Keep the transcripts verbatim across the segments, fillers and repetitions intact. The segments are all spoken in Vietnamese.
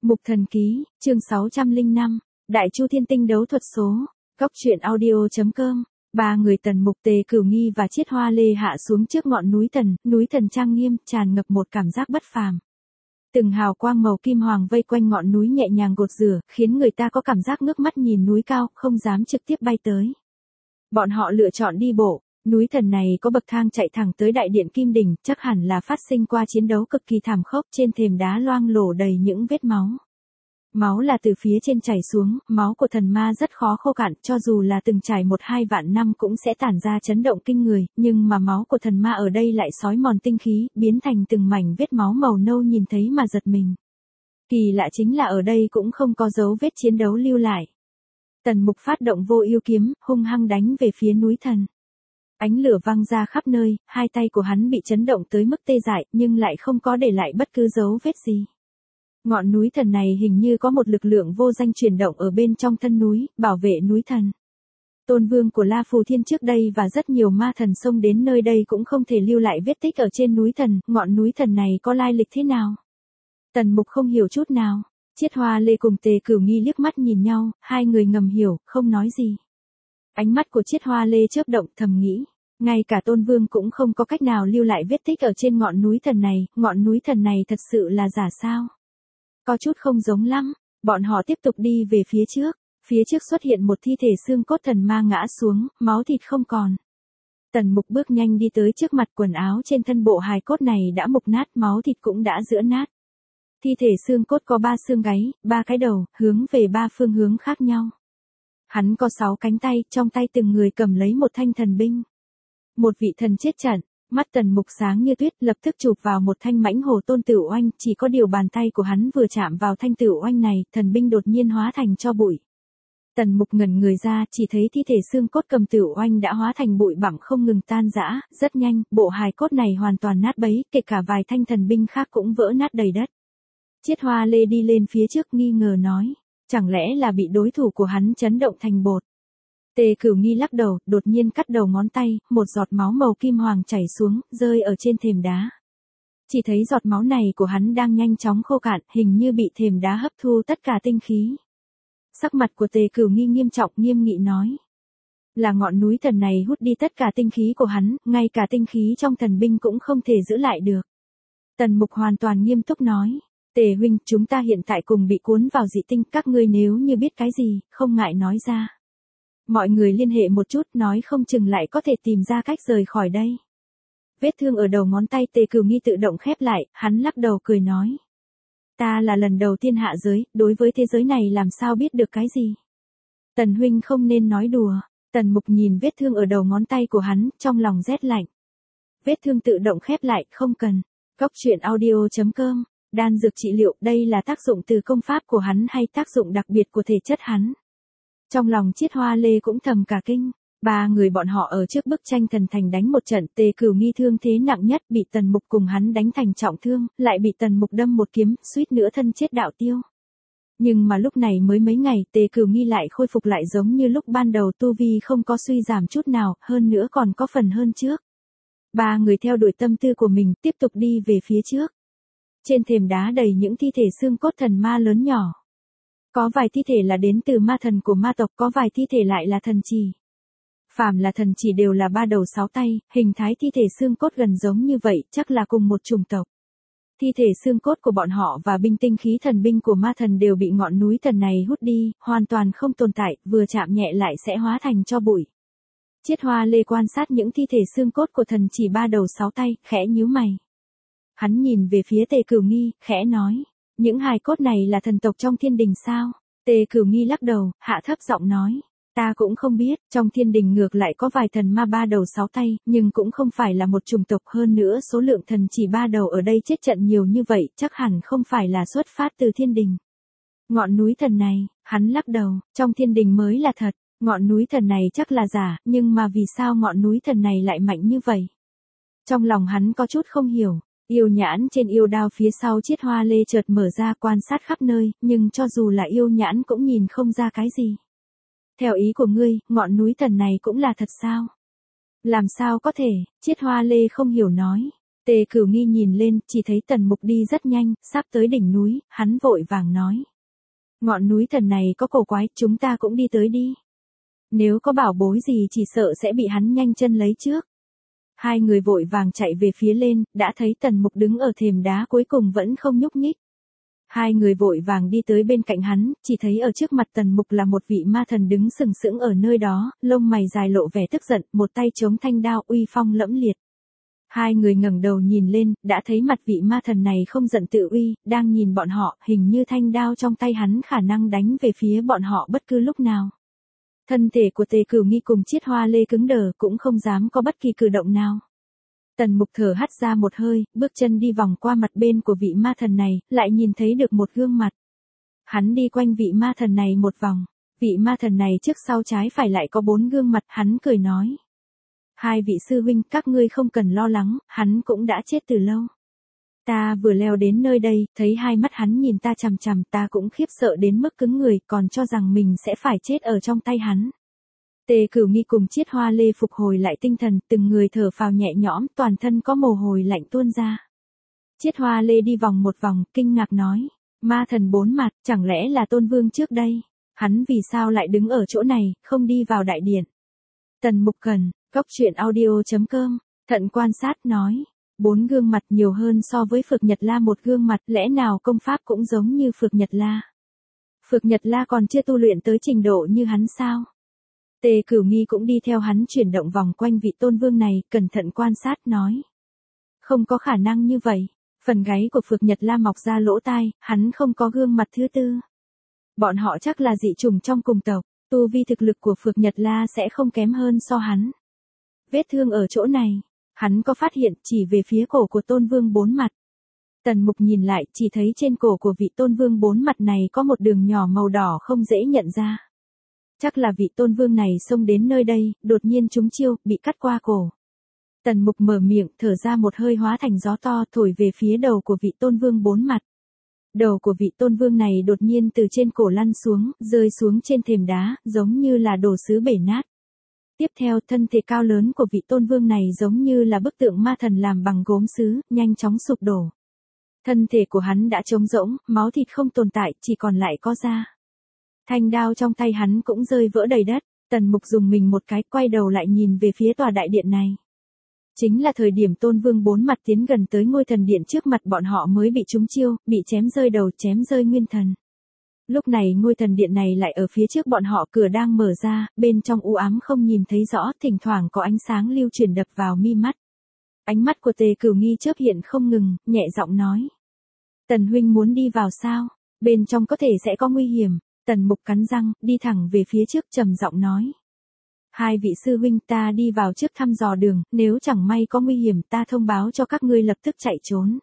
Mục Thần Ký, chương sáu trăm lẻ năm, Đại Chu Thiên Tinh đấu thuật số, Góc truyện audio chấm com. Ba người Tần Mục, Tề Cửu Nghi và Chiết Hoa Lê hạ xuống trước ngọn núi Thần, núi Thần trang nghiêm, tràn ngập một cảm giác bất phàm. Từng hào quang màu kim hoàng vây quanh ngọn núi nhẹ nhàng gột rửa, khiến người ta có cảm giác ngước mắt nhìn núi cao, không dám trực tiếp bay tới. Bọn họ lựa chọn đi bộ. Núi Thần này có bậc thang chạy thẳng tới đại điện Kim Đỉnh, chắc hẳn là phát sinh qua chiến đấu cực kỳ thảm khốc, trên thềm đá loang lổ đầy những vết máu. Máu là từ phía trên chảy xuống, máu của thần ma rất khó khô cạn, cho dù là từng trải một hai vạn năm cũng sẽ tản ra chấn động kinh người, nhưng mà máu của thần ma ở đây lại xói mòn tinh khí, biến thành từng mảnh vết máu màu nâu nhìn thấy mà giật mình. Kỳ lạ chính là ở đây cũng không có dấu vết chiến đấu lưu lại. Tần Mục phát động Vô Ưu kiếm, hung hăng đánh về phía núi Thần. Ánh lửa văng ra khắp nơi, hai tay của hắn bị chấn động tới mức tê dại, nhưng lại không có để lại bất cứ dấu vết gì. Ngọn núi Thần này hình như có một lực lượng vô danh chuyển động ở bên trong thân núi, bảo vệ núi Thần. Tôn vương của La Phù Thiên trước đây và rất nhiều ma thần xông đến nơi đây cũng không thể lưu lại vết tích ở trên núi Thần, ngọn núi Thần này có lai lịch thế nào? Tần Mục không hiểu chút nào. Chiết Hoa Lê cùng Tề Cửu Nghi liếc mắt nhìn nhau, hai người ngầm hiểu, không nói gì. Ánh mắt của Chiết Hoa Lê chớp động, thầm nghĩ, ngay cả Tôn Vương cũng không có cách nào lưu lại vết tích ở trên ngọn núi Thần này, ngọn núi Thần này thật sự là giả sao? Có chút không giống lắm. Bọn họ tiếp tục đi về phía trước, phía trước xuất hiện một thi thể xương cốt thần ma ngã xuống, máu thịt không còn. Tần Mục bước nhanh đi tới trước mặt, quần áo trên thân bộ hài cốt này đã mục nát, máu thịt cũng đã giữa nát. Thi thể xương cốt có ba xương gáy, ba cái đầu, hướng về ba phương hướng khác nhau. Hắn có sáu cánh tay, trong tay từng người cầm lấy một thanh thần binh. Một vị thần chết trận, mắt Tần Mục sáng như tuyết, lập tức chụp vào một thanh mãnh hổ tôn tử oanh, chỉ có điều bàn tay của hắn vừa chạm vào thanh tử oanh này, thần binh đột nhiên hóa thành tro bụi. Tần Mục ngẩn người ra, chỉ thấy thi thể xương cốt cầm tử oanh đã hóa thành bụi bặm không ngừng tan rã, rất nhanh, bộ hài cốt này hoàn toàn nát bấy, kể cả vài thanh thần binh khác cũng vỡ nát đầy đất. Chiết Hoa Lê đi lên phía trước nghi ngờ nói, chẳng lẽ là bị đối thủ của hắn chấn động thành bột. Tề Cửu Nghi lắc đầu, đột nhiên cắt đầu ngón tay, một giọt máu màu kim hoàng chảy xuống, rơi ở trên thềm đá. Chỉ thấy giọt máu này của hắn đang nhanh chóng khô cạn, hình như bị thềm đá hấp thu tất cả tinh khí. Sắc mặt của Tề Cửu Nghi nghiêm trọng, nghiêm nghị nói, là ngọn núi Thần này hút đi tất cả tinh khí của hắn, ngay cả tinh khí trong thần binh cũng không thể giữ lại được. Tần Mục hoàn toàn nghiêm túc nói, Tề huynh, chúng ta hiện tại cùng bị cuốn vào dị tinh, các ngươi nếu như biết cái gì, không ngại nói ra. Mọi người liên hệ một chút, nói không chừng lại có thể tìm ra cách rời khỏi đây. Vết thương ở đầu ngón tay Tề Cửu Nghi tự động khép lại, hắn lắc đầu cười nói, ta là lần đầu tiên hạ giới, đối với thế giới này làm sao biết được cái gì. Tần huynh không nên nói đùa. Tần Mục nhìn vết thương ở đầu ngón tay của hắn, trong lòng rét lạnh. Vết thương tự động khép lại, không cần. Góc truyện audio chấm com. Đan dược trị liệu, đây là tác dụng từ công pháp của hắn hay tác dụng đặc biệt của thể chất hắn? Trong lòng Chiết Hoa Lê cũng thầm cả kinh. Ba người bọn họ ở trước bức tranh thần thành đánh một trận, Tề Cửu Nghi thương thế nặng nhất, bị Tần Mục cùng hắn đánh thành trọng thương, lại bị Tần Mục đâm một kiếm, suýt nữa thân chết đạo tiêu. Nhưng mà lúc này mới mấy ngày, Tề Cửu Nghi lại khôi phục lại giống như lúc ban đầu, tu vi không có suy giảm chút nào, hơn nữa còn có phần hơn trước. Ba người theo đuổi tâm tư của mình, tiếp tục đi về phía trước. Trên thềm đá đầy những thi thể xương cốt thần ma lớn nhỏ. Có vài thi thể là đến từ ma thần của ma tộc, có vài thi thể lại là thần chỉ. Phàm là thần chỉ đều là ba đầu sáu tay, hình thái thi thể xương cốt gần giống như vậy, chắc là cùng một chủng tộc. Thi thể xương cốt của bọn họ và binh tinh khí thần binh của ma thần đều bị ngọn núi Thần này hút đi, hoàn toàn không tồn tại, vừa chạm nhẹ lại sẽ hóa thành tro bụi. Chiết Hoa Lê quan sát những thi thể xương cốt của thần chỉ ba đầu sáu tay, khẽ nhíu mày. Hắn nhìn về phía Tề Cửu Nghi, khẽ nói, những hài cốt này là thần tộc trong thiên đình sao? Tề Cửu Nghi lắc đầu, hạ thấp giọng nói, ta cũng không biết, trong thiên đình ngược lại có vài thần ma ba đầu sáu tay, nhưng cũng không phải là một chủng tộc, hơn nữa số lượng thần chỉ ba đầu ở đây chết trận nhiều như vậy, chắc hẳn không phải là xuất phát từ thiên đình. Ngọn núi Thần này, hắn lắc đầu, trong thiên đình mới là thật, ngọn núi Thần này chắc là giả, nhưng mà vì sao ngọn núi Thần này lại mạnh như vậy? Trong lòng hắn có chút không hiểu. Yêu nhãn trên yêu đao phía sau Chiết Hoa Lê chợt mở ra, quan sát khắp nơi, nhưng cho dù là yêu nhãn cũng nhìn không ra cái gì. Theo ý của ngươi, ngọn núi Thần này cũng là thật sao? Làm sao có thể? Chiết Hoa Lê không hiểu nói. Tề Cửu Nghi nhìn lên, chỉ thấy Tần Mục đi rất nhanh, sắp tới đỉnh núi, hắn vội vàng nói. Ngọn núi thần này có cổ quái, chúng ta cũng đi tới đi. Nếu có bảo bối gì chỉ sợ sẽ bị hắn nhanh chân lấy trước. Hai người vội vàng chạy về phía lên, đã thấy Tần Mục đứng ở thềm đá cuối cùng vẫn không nhúc nhích. Hai người vội vàng đi tới bên cạnh hắn, chỉ thấy ở trước mặt Tần Mục là một vị ma thần đứng sừng sững ở nơi đó, lông mày dài lộ vẻ tức giận, một tay chống thanh đao uy phong lẫm liệt. Hai người ngẩng đầu nhìn lên, đã thấy mặt vị ma thần này không giận tự uy, đang nhìn bọn họ, hình như thanh đao trong tay hắn khả năng đánh về phía bọn họ bất cứ lúc nào. Thân thể của Tề Cửu Nghi cùng Chiết Hoa Lê cứng đờ, cũng không dám có bất kỳ cử động nào. Tần Mục thở hắt ra một hơi, bước chân đi vòng qua mặt bên của vị ma thần này, lại nhìn thấy được một gương mặt. Hắn đi quanh vị ma thần này một vòng. Vị ma thần này trước sau trái phải lại có bốn gương mặt, hắn cười nói. Hai vị sư huynh, các ngươi không cần lo lắng, hắn cũng đã chết từ lâu. Ta vừa leo đến nơi đây, thấy hai mắt hắn nhìn ta chằm chằm, ta cũng khiếp sợ đến mức cứng người, còn cho rằng mình sẽ phải chết ở trong tay hắn. Tề Cửu Nghi cùng Chiết Hoa Lê phục hồi lại tinh thần, từng người thở phào nhẹ nhõm, toàn thân có mồ hôi lạnh tuôn ra. Chiết Hoa Lê đi vòng một vòng, kinh ngạc nói, ma thần bốn mặt, chẳng lẽ là Tôn Vương trước đây? Hắn vì sao lại đứng ở chỗ này, không đi vào đại điện? Tần Mục Cần, Cốc Truyện Audio chấm com, thận quan sát nói, bốn gương mặt nhiều hơn so với Phược Nhật La một gương mặt, lẽ nào công pháp cũng giống như Phược Nhật La? Phược Nhật La còn chưa tu luyện tới trình độ như hắn sao? Tề Cửu Nghi cũng đi theo hắn chuyển động vòng quanh vị Tôn Vương này, cẩn thận quan sát nói. Không có khả năng như vậy, phần gáy của Phược Nhật La mọc ra lỗ tai, hắn không có gương mặt thứ tư. Bọn họ chắc là dị chủng trong cùng tộc, tu vi thực lực của Phược Nhật La sẽ không kém hơn so hắn. Vết thương ở chỗ này, hắn có phát hiện chỉ về phía cổ của Tôn Vương bốn mặt. Tần Mục nhìn lại, chỉ thấy trên cổ của vị Tôn Vương bốn mặt này có một đường nhỏ màu đỏ không dễ nhận ra. Chắc là vị Tôn Vương này xông đến nơi đây, đột nhiên trúng chiêu, bị cắt qua cổ. Tần Mục mở miệng, thở ra một hơi hóa thành gió to, thổi về phía đầu của vị Tôn Vương bốn mặt. Đầu của vị Tôn Vương này đột nhiên từ trên cổ lăn xuống, rơi xuống trên thềm đá, giống như là đồ sứ bể nát. Tiếp theo, thân thể cao lớn của vị Tôn Vương này giống như là bức tượng ma thần làm bằng gốm sứ, nhanh chóng sụp đổ. Thân thể của hắn đã trống rỗng, máu thịt không tồn tại, chỉ còn lại có da. Thanh đao trong tay hắn cũng rơi vỡ đầy đất, Tần Mục dùng mình một cái, quay đầu lại nhìn về phía tòa đại điện này. Chính là thời điểm Tôn Vương bốn mặt tiến gần tới ngôi thần điện trước mặt bọn họ mới bị trúng chiêu, bị chém rơi đầu, chém rơi nguyên thần. Lúc này ngôi thần điện này lại ở phía trước bọn họ, cửa đang mở ra, bên trong u ám không nhìn thấy rõ, thỉnh thoảng có ánh sáng lưu chuyển đập vào mi mắt. Ánh mắt của Tề Cửu Nghi chớp hiện không ngừng, nhẹ giọng nói. Tần huynh muốn đi vào sao? Bên trong có thể sẽ có nguy hiểm. Tần Mục cắn răng, đi thẳng về phía trước trầm giọng nói. Hai vị sư huynh, ta đi vào trước thăm dò đường, nếu chẳng may có nguy hiểm ta thông báo cho các ngươi lập tức chạy trốn.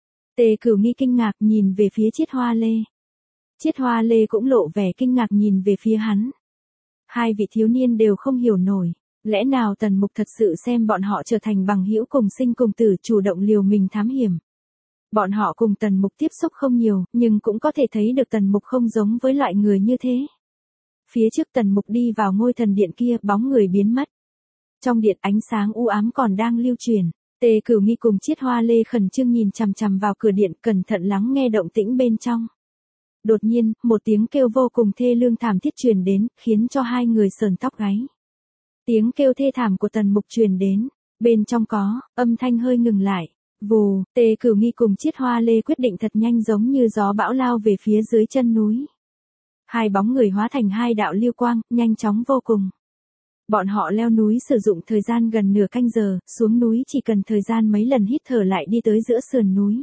Tề Cửu Nghi kinh ngạc nhìn về phía Chiết Hoa Lê. Chiết Hoa Lê cũng lộ vẻ kinh ngạc nhìn về phía hắn. Hai vị thiếu niên đều không hiểu nổi, lẽ nào Tần Mục thật sự xem bọn họ trở thành bằng hữu cùng sinh cùng tử, chủ động liều mình thám hiểm. Bọn họ cùng Tần Mục tiếp xúc không nhiều, nhưng cũng có thể thấy được Tần Mục không giống với loại người như thế. Phía trước Tần Mục đi vào ngôi thần điện kia, bóng người biến mất. Trong điện ánh sáng u ám còn đang lưu truyền. Tề Cửu Nghi cùng Chiết Hoa Lê khẩn trương nhìn chằm chằm vào cửa điện, cẩn thận lắng nghe động tĩnh bên trong. Đột nhiên, một tiếng kêu vô cùng thê lương thảm thiết truyền đến, khiến cho hai người sờn tóc gáy. Tiếng kêu thê thảm của Tần Mục truyền đến, bên trong có, âm thanh hơi ngừng lại. Vù, Tề Cửu Nghi cùng Chiết Hoa Lê quyết định thật nhanh giống như gió bão lao về phía dưới chân núi. Hai bóng người hóa thành hai đạo lưu quang, nhanh chóng vô cùng. Bọn họ leo núi sử dụng thời gian gần nửa canh giờ, xuống núi chỉ cần thời gian mấy lần hít thở lại đi tới giữa sườn núi.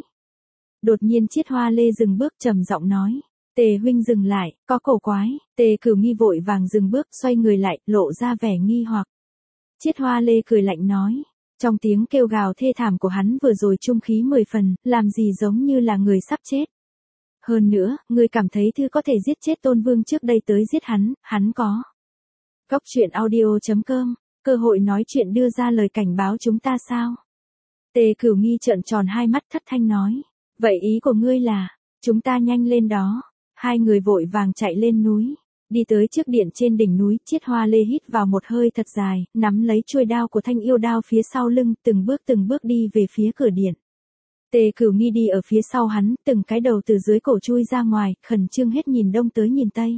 Đột nhiên Chiết Hoa Lê dừng bước trầm giọng nói. Tề huynh dừng lại, có cổ quái. Tề Cửu Nghi vội vàng dừng bước, xoay người lại, lộ ra vẻ nghi hoặc. Chiết Hoa Lê cười lạnh nói. Trong tiếng kêu gào thê thảm của hắn vừa rồi trung khí mười phần, làm gì giống như là người sắp chết. Hơn nữa, ngươi cảm thấy thư có thể giết chết Tôn Vương trước đây tới giết hắn, hắn có. Cốc Truyện Audio chấm com, cơ hội nói chuyện đưa ra lời cảnh báo chúng ta sao? Tề Cửu Nghi trợn tròn hai mắt thất thanh nói. Vậy ý của ngươi là, chúng ta nhanh lên đó. Hai người vội vàng chạy lên núi. Đi tới trước điện trên đỉnh núi, Chiết Hoa Lê hít vào một hơi thật dài, nắm lấy chuôi đao của Thanh Yêu Đao phía sau lưng, từng bước từng bước đi về phía cửa điện. Tề Cửu Nghi đi ở phía sau hắn, từng cái đầu từ dưới cổ chui ra ngoài, khẩn trương hết nhìn đông tới nhìn tây.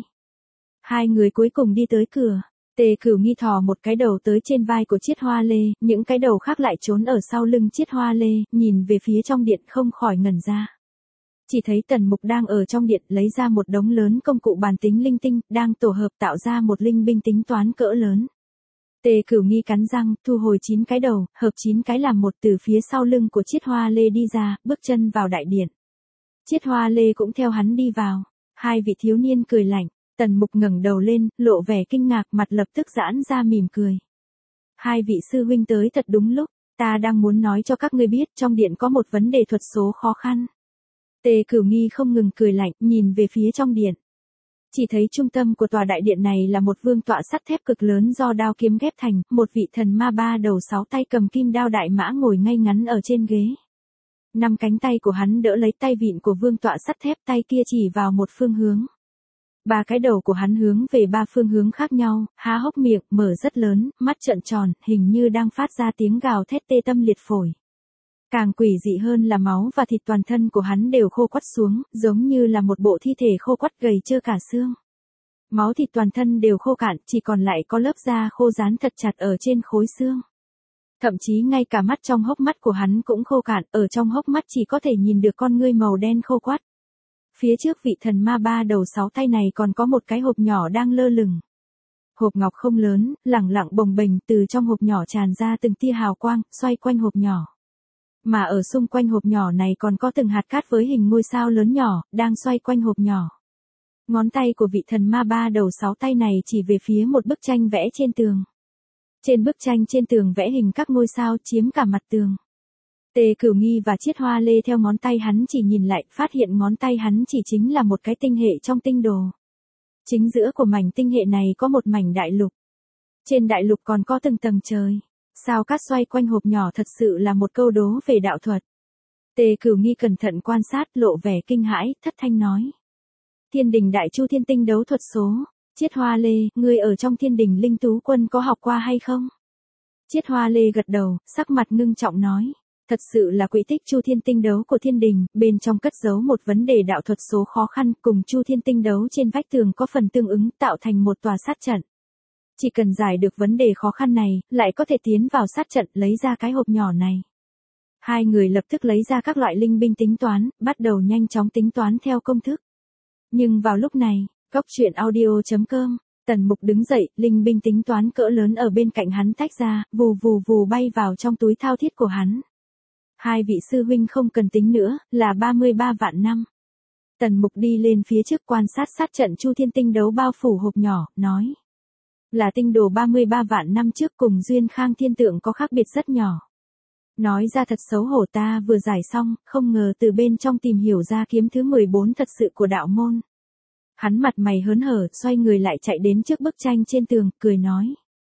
Hai người cuối cùng đi tới cửa. Tề Cửu Nghi thò một cái đầu tới trên vai của Chiết Hoa Lê, những cái đầu khác lại trốn ở sau lưng Chiết Hoa Lê, nhìn về phía trong điện không khỏi ngẩn ra. Chỉ thấy Tần Mục đang ở trong điện lấy ra một đống lớn công cụ bàn tính linh tinh, đang tổ hợp tạo ra một linh binh tính toán cỡ lớn. Tề Cửu Nghi cắn răng, thu hồi chín cái đầu, hợp chín cái làm một từ phía sau lưng của Chiết Hoa Lê đi ra, bước chân vào đại điện. Chiết Hoa Lê cũng theo hắn đi vào. Hai vị thiếu niên cười lạnh, Tần Mục ngẩng đầu lên, lộ vẻ kinh ngạc, mặt lập tức giãn ra mỉm cười. Hai vị sư huynh tới thật đúng lúc, ta đang muốn nói cho các ngươi biết trong điện có một vấn đề thuật số khó khăn. Tề Cửu Nghi không ngừng cười lạnh, nhìn về phía trong điện. Chỉ thấy trung tâm của tòa đại điện này là một vương tọa sắt thép cực lớn do đao kiếm ghép thành, một vị thần ma ba đầu sáu tay cầm kim đao đại mã ngồi ngay ngắn ở trên ghế. Năm cánh tay của hắn đỡ lấy tay vịn của vương tọa sắt thép, tay kia chỉ vào một phương hướng. Ba cái đầu của hắn hướng về ba phương hướng khác nhau, há hốc miệng, mở rất lớn, mắt trợn tròn, hình như đang phát ra tiếng gào thét tê tâm liệt phổi. Càng quỷ dị hơn là máu và thịt toàn thân của hắn đều khô quắt xuống, giống như là một bộ thi thể khô quắt gầy trơ cả xương. Máu thịt toàn thân đều khô cạn, chỉ còn lại có lớp da khô dán thật chặt ở trên khối xương. Thậm chí ngay cả mắt trong hốc mắt của hắn cũng khô cạn, ở trong hốc mắt chỉ có thể nhìn được con ngươi màu đen khô quắt. Phía trước vị thần ma ba đầu sáu tay này còn có một cái hộp nhỏ đang lơ lửng. Hộp ngọc không lớn, lẳng lặng bồng bềnh, từ trong hộp nhỏ tràn ra từng tia hào quang, xoay quanh hộp nhỏ. Mà ở xung quanh hộp nhỏ này còn có từng hạt cát với hình ngôi sao lớn nhỏ, đang xoay quanh hộp nhỏ. Ngón tay của vị thần ma ba đầu sáu tay này chỉ về phía một bức tranh vẽ trên tường. Trên bức tranh trên tường vẽ hình các ngôi sao chiếm cả mặt tường. Tề Cửu Nghi và Chiết Hoa Lê theo ngón tay hắn chỉ nhìn lại, phát hiện ngón tay hắn chỉ chính là một cái tinh hệ trong tinh đồ. Chính giữa của mảnh tinh hệ này có một mảnh đại lục. Trên đại lục còn có từng tầng trời. Sao cát xoay quanh hộp nhỏ thật sự là một câu đố về đạo thuật. Tề Cửu Nghi cẩn thận quan sát, lộ vẻ kinh hãi, thất thanh nói. Thiên đình đại chu thiên tinh đấu thuật số. Chiết Hoa Lê, ngươi ở trong thiên đình linh tú quân có học qua hay không? Chiết Hoa Lê gật đầu, sắc mặt ngưng trọng nói. Thật sự là quỹ tích chu thiên tinh đấu của thiên đình, bên trong cất giấu một vấn đề đạo thuật số khó khăn, cùng chu thiên tinh đấu trên vách tường có phần tương ứng, tạo thành một tòa sát trận. Chỉ cần giải được vấn đề khó khăn này, lại có thể tiến vào sát trận, lấy ra cái hộp nhỏ này. Hai người lập tức lấy ra các loại linh binh tính toán, bắt đầu nhanh chóng tính toán theo công thức. Nhưng vào lúc này, Cốc truyện audio chấm com, Tần Mục đứng dậy, linh binh tính toán cỡ lớn ở bên cạnh hắn tách ra, vù vù vù bay vào trong túi thao thiết của hắn. Hai vị sư huynh không cần tính nữa, là ba mươi ba vạn năm. Tần Mục đi lên phía trước quan sát sát trận chu thiên tinh đấu bao phủ hộp nhỏ, nói. Là tinh đồ ba mươi ba vạn năm trước cùng Duyên Khang thiên tượng có khác biệt rất nhỏ. Nói ra thật xấu hổ, ta vừa giải xong, không ngờ từ bên trong tìm hiểu ra kiếm thứ mười bốn thật sự của đạo môn. Hắn mặt mày hớn hở, xoay người lại chạy đến trước bức tranh trên tường, cười nói.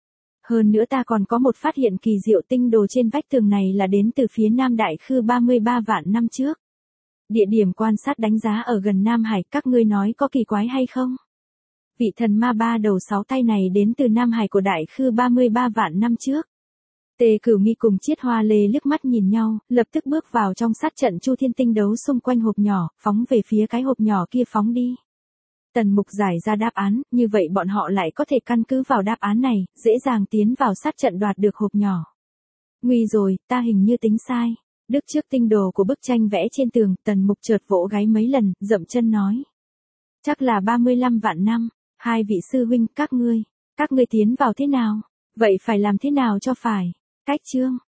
Hơn nữa ta còn có một phát hiện kỳ diệu, tinh đồ trên vách tường này là đến từ phía Nam Đại Khư ba mươi ba vạn năm trước. Địa điểm quan sát đánh giá ở gần Nam Hải, các ngươi nói có kỳ quái hay không? Vị thần ma ba đầu sáu tay này đến từ Nam Hải của Đại Khư ba mươi ba vạn năm trước. Tề Cửu Nghi cùng Chiết Hoa Lê liếc mắt nhìn nhau, lập tức bước vào trong sát trận chu thiên tinh đấu xung quanh hộp nhỏ, phóng về phía cái hộp nhỏ kia phóng đi. Tần Mục giải ra đáp án, như vậy bọn họ lại có thể căn cứ vào đáp án này, dễ dàng tiến vào sát trận đoạt được hộp nhỏ. Nguy rồi, ta hình như tính sai. Đức trước tinh đồ của bức tranh vẽ trên tường, Tần Mục chợt vỗ gáy mấy lần, dậm chân nói. Chắc là ba mươi lăm vạn năm, hai vị sư huynh, các ngươi, các ngươi tiến vào thế nào? Vậy phải làm thế nào cho phải? Cách chương.